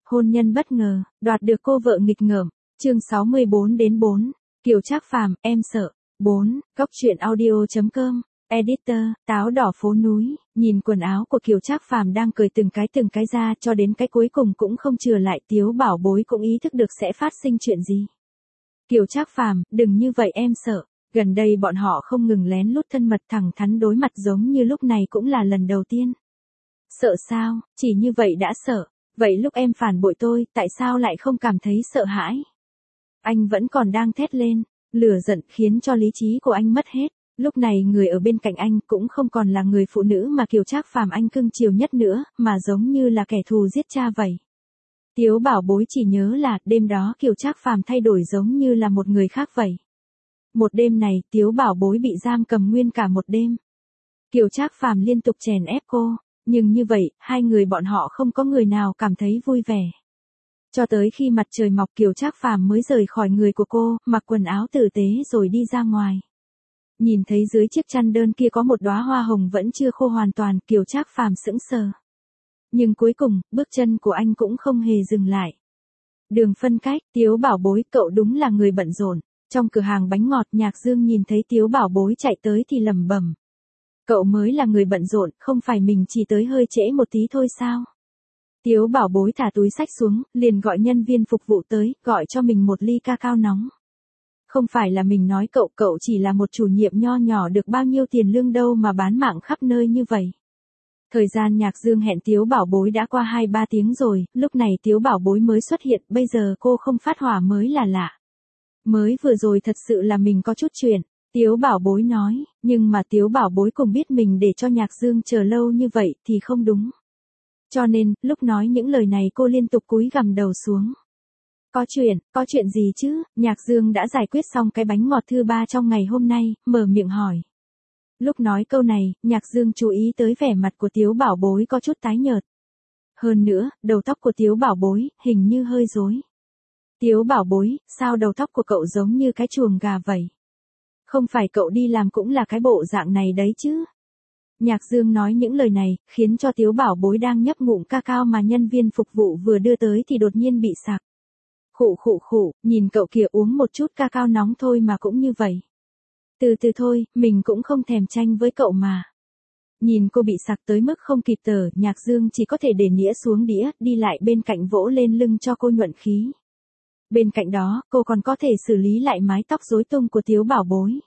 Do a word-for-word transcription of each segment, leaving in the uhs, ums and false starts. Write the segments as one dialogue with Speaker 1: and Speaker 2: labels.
Speaker 1: Hôn nhân bất ngờ, đoạt được cô vợ nghịch ngợm. Chương sáu mươi bốn đến bốn. Kiều Trác Phàm, em sợ. bốn. Góc truyện audio chấm com. Editor, táo đỏ phố núi, nhìn quần áo của Kiều Trác Phàm đang cởi từng cái từng cái ra cho đến cái cuối cùng cũng không chừa lại, Tiếu Bảo Bối cũng ý thức được sẽ phát sinh chuyện gì. Kiều Trác Phàm, đừng như vậy em sợ. Gần đây bọn họ không ngừng lén lút thân mật thẳng thắn đối mặt giống như lúc này cũng là lần đầu tiên. Sợ sao, chỉ như vậy đã sợ. Vậy lúc em phản bội tôi, tại sao lại không cảm thấy sợ hãi? Anh vẫn còn đang thét lên, lửa giận khiến cho lý trí của anh mất hết. Lúc này người ở bên cạnh anh cũng không còn là người phụ nữ mà Kiều Trác Phàm anh cưng chiều nhất nữa, mà giống như là kẻ thù giết cha vậy. Tiếu Bảo Bối chỉ nhớ là đêm đó Kiều Trác Phàm thay đổi giống như là một người khác vậy. Một đêm này Tiếu Bảo Bối bị giam cầm nguyên cả một đêm. Kiều Trác Phàm liên tục chèn ép cô, nhưng như vậy, hai người bọn họ không có người nào cảm thấy vui vẻ. Cho tới khi mặt trời mọc Kiều Trác Phàm mới rời khỏi người của cô, mặc quần áo tử tế rồi đi ra ngoài. Nhìn thấy dưới chiếc chăn đơn kia có một đóa hoa hồng vẫn chưa khô hoàn toàn, Kiều Trác Phàm sững sờ. Nhưng cuối cùng, bước chân của anh cũng không hề dừng lại. Đường phân cách, Tiếu Bảo Bối, cậu đúng là người bận rộn. Trong cửa hàng bánh ngọt, Nhạc Dương nhìn thấy Tiếu Bảo Bối chạy tới thì lẩm bẩm. Cậu mới là người bận rộn, không phải mình chỉ tới hơi trễ một tí thôi sao? Tiếu Bảo Bối thả túi xách xuống, liền gọi nhân viên phục vụ tới, gọi cho mình một ly ca cao nóng. Không phải là mình nói cậu, cậu chỉ là một chủ nhiệm nho nhỏ được bao nhiêu tiền lương đâu mà bán mạng khắp nơi như vậy. Thời gian Nhạc Dương hẹn Tiếu Bảo Bối đã qua hai ba tiếng rồi, lúc này Tiếu Bảo Bối mới xuất hiện, bây giờ cô không phát hỏa mới là lạ. Mới vừa rồi thật sự là mình có chút chuyện, Tiếu Bảo Bối nói, nhưng mà Tiếu Bảo Bối cũng biết mình để cho Nhạc Dương chờ lâu như vậy thì không đúng. Cho nên, lúc nói những lời này cô liên tục cúi gằm đầu xuống. Có chuyện, có chuyện gì chứ? Nhạc Dương đã giải quyết xong cái bánh ngọt thứ ba trong ngày hôm nay, mở miệng hỏi. Lúc nói câu này, Nhạc Dương chú ý tới vẻ mặt của Tiếu Bảo Bối có chút tái nhợt. Hơn nữa, đầu tóc của Tiếu Bảo Bối, hình như hơi rối. Tiếu Bảo Bối, sao đầu tóc của cậu giống như cái chuồng gà vậy? Không phải cậu đi làm cũng là cái bộ dạng này đấy chứ? Nhạc Dương nói những lời này, khiến cho Tiếu Bảo Bối đang nhấp ngụm ca cao mà nhân viên phục vụ vừa đưa tới thì đột nhiên bị sặc. Khụ khụ khụ, nhìn cậu kìa, uống một chút ca cao nóng thôi mà cũng như vậy. Từ từ thôi, mình cũng không thèm tranh với cậu mà. Nhìn cô bị sặc tới mức không kịp thở, Nhạc Dương chỉ có thể để nĩa xuống đĩa, đi lại bên cạnh vỗ lên lưng cho cô nhuận khí. Bên cạnh đó, cô còn có thể xử lý lại mái tóc rối tung của Tiếu Bảo Bối.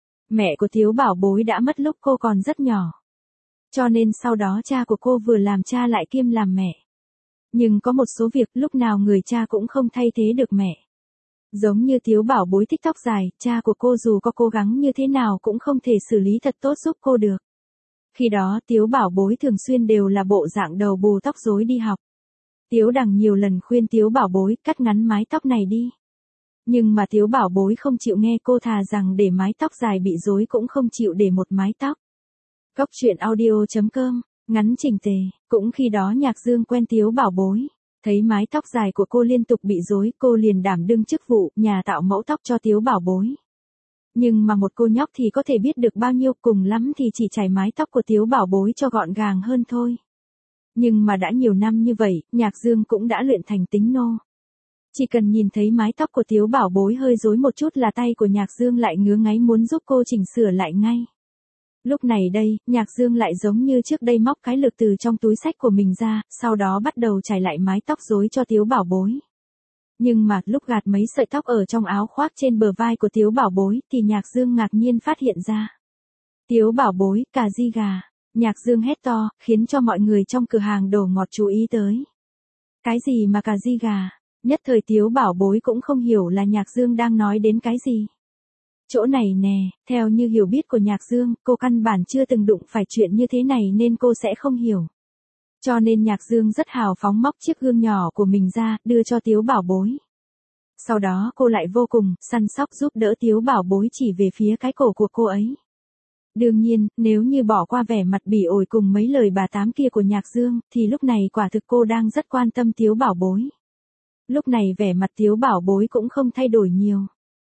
Speaker 1: Mẹ của Tiếu Bảo Bối đã mất lúc cô còn rất nhỏ. Cho nên sau đó cha của cô vừa làm cha lại kiêm làm mẹ. Nhưng có một số việc lúc nào người cha cũng không thay thế được mẹ. Giống như Tiếu Bảo Bối thích tóc dài, cha của cô dù có cố gắng như thế nào cũng không thể xử lý thật tốt giúp cô được. Khi đó Tiếu Bảo Bối thường xuyên đều là bộ dạng đầu bù tóc rối đi học. Tiếu Đằng nhiều lần khuyên Tiếu Bảo Bối cắt ngắn mái tóc này đi. Nhưng mà Tiếu Bảo Bối không chịu nghe, cô thà rằng để mái tóc dài bị rối cũng không chịu để một mái tóc. Góc truyện audio chấm com, ngắn chỉnh tề, cũng khi đó Nhạc Dương quen Tiếu Bảo Bối. Thấy mái tóc dài của cô liên tục bị rối, cô liền đảm đương chức vụ nhà tạo mẫu tóc cho Tiếu Bảo Bối. Nhưng mà một cô nhóc thì có thể biết được bao nhiêu, cùng lắm thì chỉ chải mái tóc của Tiếu Bảo Bối cho gọn gàng hơn thôi. Nhưng mà đã nhiều năm như vậy, Nhạc Dương cũng đã luyện thành tính nô. Chỉ cần nhìn thấy mái tóc của Tiếu Bảo Bối hơi rối một chút là tay của Nhạc Dương lại ngứa ngáy muốn giúp cô chỉnh sửa lại ngay. Lúc này đây, Nhạc Dương lại giống như trước đây móc cái lược từ trong túi xách của mình ra, sau đó bắt đầu chải lại mái tóc rối cho Tiếu Bảo Bối. Nhưng mà lúc gạt mấy sợi tóc ở trong áo khoác trên bờ vai của Tiếu Bảo Bối thì Nhạc Dương ngạc nhiên phát hiện ra. Tiếu Bảo Bối, cà ri gà. Nhạc Dương hét to, khiến cho mọi người trong cửa hàng đồ ngọt chú ý tới. Cái gì mà cà ri gà? Nhất thời Tiếu Bảo Bối cũng không hiểu là Nhạc Dương đang nói đến cái gì. Chỗ này nè, theo như hiểu biết của Nhạc Dương, cô căn bản chưa từng đụng phải chuyện như thế này nên cô sẽ không hiểu. Cho nên Nhạc Dương rất hào phóng móc chiếc gương nhỏ của mình ra, đưa cho Tiếu Bảo Bối. Sau đó cô lại vô cùng săn sóc giúp đỡ Tiếu Bảo Bối chỉ về phía cái cổ của cô ấy. Đương nhiên, nếu như bỏ qua vẻ mặt bỉ ổi cùng mấy lời bà tám kia của Nhạc Dương, thì lúc này quả thực cô đang rất quan tâm Tiếu Bảo Bối. Lúc này vẻ mặt Tiếu Bảo Bối cũng không thay đổi nhiều.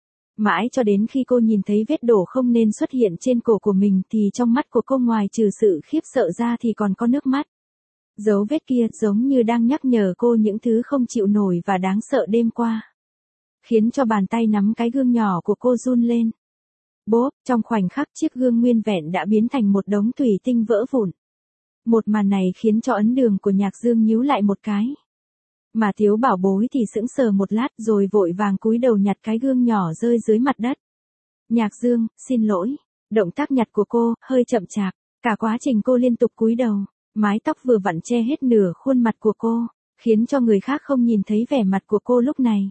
Speaker 1: Mãi cho đến khi cô nhìn thấy vết đổ không nên xuất hiện trên cổ của mình thì trong mắt của cô ngoài trừ sự khiếp sợ ra thì còn có nước mắt. Dấu vết kia giống như đang nhắc nhở cô những thứ không chịu nổi và đáng sợ đêm qua. Khiến cho bàn tay nắm cái gương nhỏ của cô run lên. Bốp, trong khoảnh khắc chiếc gương nguyên vẹn đã biến thành một đống thủy tinh vỡ vụn. Một màn này khiến cho ấn đường của Nhạc Dương nhíu lại một cái. Mà Tiếu Bảo Bối thì sững sờ một lát rồi vội vàng cúi đầu nhặt cái gương nhỏ rơi dưới mặt đất. Nhạc Dương, xin lỗi. Động tác nhặt của cô, hơi chậm chạp. Cả quá trình cô liên tục cúi đầu. Mái tóc vừa vặn che hết nửa khuôn mặt của cô, khiến cho người khác không nhìn thấy vẻ mặt của cô lúc này.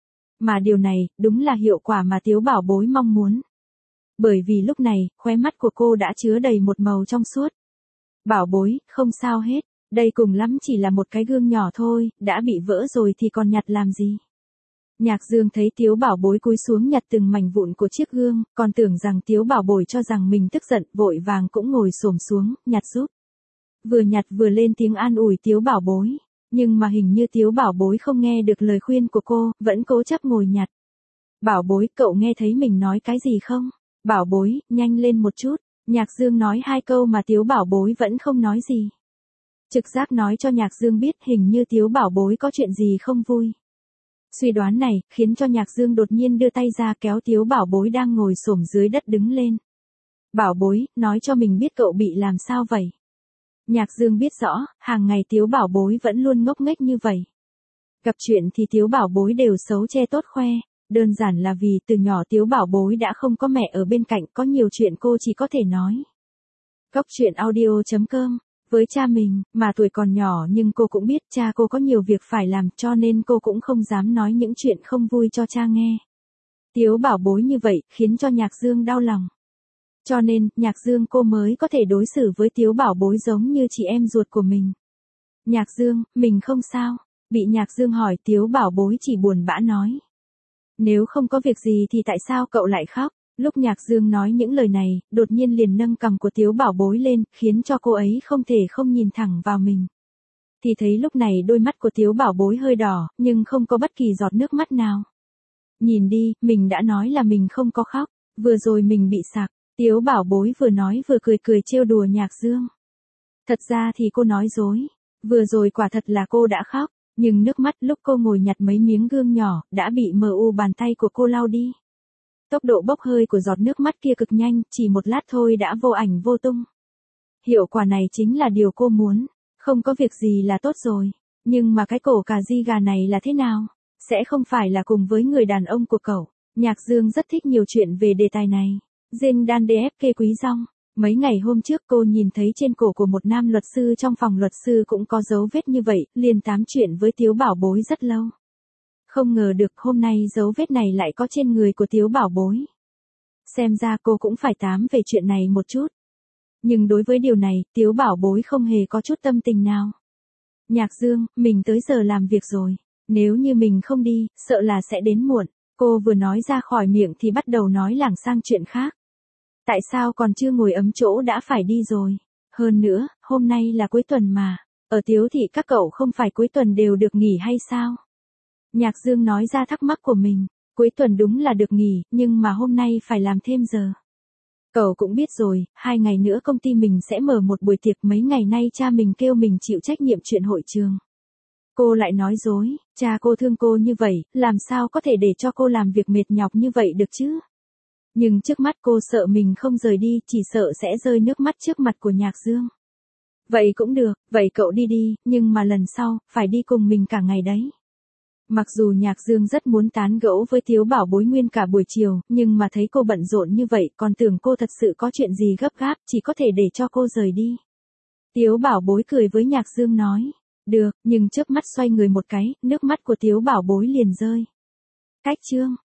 Speaker 1: Mà điều này, đúng là hiệu quả mà Tiếu Bảo Bối mong muốn. Bởi vì lúc này, khóe mắt của cô đã chứa đầy một màu trong suốt. Bảo Bối, không sao hết, đây cùng lắm chỉ là một cái gương nhỏ thôi, đã bị vỡ rồi thì còn nhặt làm gì. Nhạc Dương thấy Tiếu Bảo Bối cúi xuống nhặt từng mảnh vụn của chiếc gương, còn tưởng rằng Tiếu Bảo Bối cho rằng mình tức giận, vội vàng cũng ngồi xổm xuống, nhặt giúp. Vừa nhặt vừa lên tiếng an ủi Tiếu Bảo Bối, nhưng mà hình như Tiếu Bảo Bối không nghe được lời khuyên của cô, vẫn cố chấp ngồi nhặt. Bảo Bối, cậu nghe thấy mình nói cái gì không? Bảo Bối, nhanh lên một chút. Nhạc Dương nói hai câu mà Tiếu Bảo Bối vẫn không nói gì. Trực giác nói cho Nhạc Dương biết hình như Tiếu Bảo Bối có chuyện gì không vui. Suy đoán này, khiến cho Nhạc Dương đột nhiên đưa tay ra kéo Tiếu Bảo Bối đang ngồi xổm dưới đất đứng lên. Bảo Bối, nói cho mình biết cậu bị làm sao vậy? Nhạc Dương biết rõ, hàng ngày Tiếu Bảo Bối vẫn luôn ngốc nghếch như vậy. Gặp chuyện thì Tiếu Bảo Bối đều xấu che tốt khoe, đơn giản là vì từ nhỏ Tiếu Bảo Bối đã không có mẹ ở bên cạnh, có nhiều chuyện cô chỉ có thể nói. Góc truyện audio chấm com, với cha mình, mà tuổi còn nhỏ nhưng cô cũng biết cha cô có nhiều việc phải làm cho nên cô cũng không dám nói những chuyện không vui cho cha nghe. Tiếu Bảo Bối như vậy, khiến cho Nhạc Dương đau lòng. Cho nên, Nhạc Dương cô mới có thể đối xử với Tiếu Bảo Bối giống như chị em ruột của mình. Nhạc Dương, mình không sao. Bị Nhạc Dương hỏi Tiếu Bảo Bối chỉ buồn bã nói. Nếu không có việc gì thì tại sao cậu lại khóc? Lúc Nhạc Dương nói những lời này, đột nhiên liền nâng cằm của Tiếu Bảo Bối lên, khiến cho cô ấy không thể không nhìn thẳng vào mình. Thì thấy lúc này đôi mắt của Tiếu Bảo Bối hơi đỏ, nhưng không có bất kỳ giọt nước mắt nào. Nhìn đi, mình đã nói là mình không có khóc, vừa rồi mình bị sặc. Tiếu Bảo Bối vừa nói vừa cười cười trêu đùa Nhạc Dương. Thật ra thì cô nói dối. Vừa rồi quả thật là cô đã khóc, nhưng nước mắt lúc cô ngồi nhặt mấy miếng gương nhỏ, đã bị mờ u bàn tay của cô lau đi. Tốc độ bốc hơi của giọt nước mắt kia cực nhanh, chỉ một lát thôi đã vô ảnh vô tung. Hiệu quả này chính là điều cô muốn. Không có việc gì là tốt rồi. Nhưng mà cái cổ cà di gà này là thế nào? Sẽ không phải là cùng với người đàn ông của cậu. Nhạc Dương rất thích nhiều chuyện về đề tài này. Dinh đan đê ép kê quý rong. Mấy ngày hôm trước cô nhìn thấy trên cổ của một nam luật sư trong phòng luật sư cũng có dấu vết như vậy, liền tám chuyện với Tiếu Bảo Bối rất lâu. Không ngờ được hôm nay dấu vết này lại có trên người của Tiếu Bảo Bối. Xem ra cô cũng phải tám về chuyện này một chút. Nhưng đối với điều này, Tiếu Bảo Bối không hề có chút tâm tình nào. Nhạc Dương, mình tới giờ làm việc rồi. Nếu như mình không đi, sợ là sẽ đến muộn. Cô vừa nói ra khỏi miệng thì bắt đầu nói lảng sang chuyện khác. Tại sao còn chưa ngồi ấm chỗ đã phải đi rồi? Hơn nữa, hôm nay là cuối tuần mà. Ở Tiếu thị các cậu không phải cuối tuần đều được nghỉ hay sao? Nhạc Dương nói ra thắc mắc của mình. Cuối tuần đúng là được nghỉ, nhưng mà hôm nay phải làm thêm giờ. Cậu cũng biết rồi, hai ngày nữa công ty mình sẽ mở một buổi tiệc, mấy ngày nay cha mình kêu mình chịu trách nhiệm chuyện hội trường. Cô lại nói dối, cha cô thương cô như vậy, làm sao có thể để cho cô làm việc mệt nhọc như vậy được chứ? Nhưng trước mắt cô sợ mình không rời đi, chỉ sợ sẽ rơi nước mắt trước mặt của Nhạc Dương. Vậy cũng được, vậy cậu đi đi, nhưng mà lần sau, phải đi cùng mình cả ngày đấy. Mặc dù Nhạc Dương rất muốn tán gẫu với Tiếu Bảo Bối nguyên cả buổi chiều, nhưng mà thấy cô bận rộn như vậy, còn tưởng cô thật sự có chuyện gì gấp gáp, chỉ có thể để cho cô rời đi. Tiếu Bảo Bối cười với Nhạc Dương nói, được, nhưng trước mắt xoay người một cái, nước mắt của Tiếu Bảo Bối liền rơi. Cách chương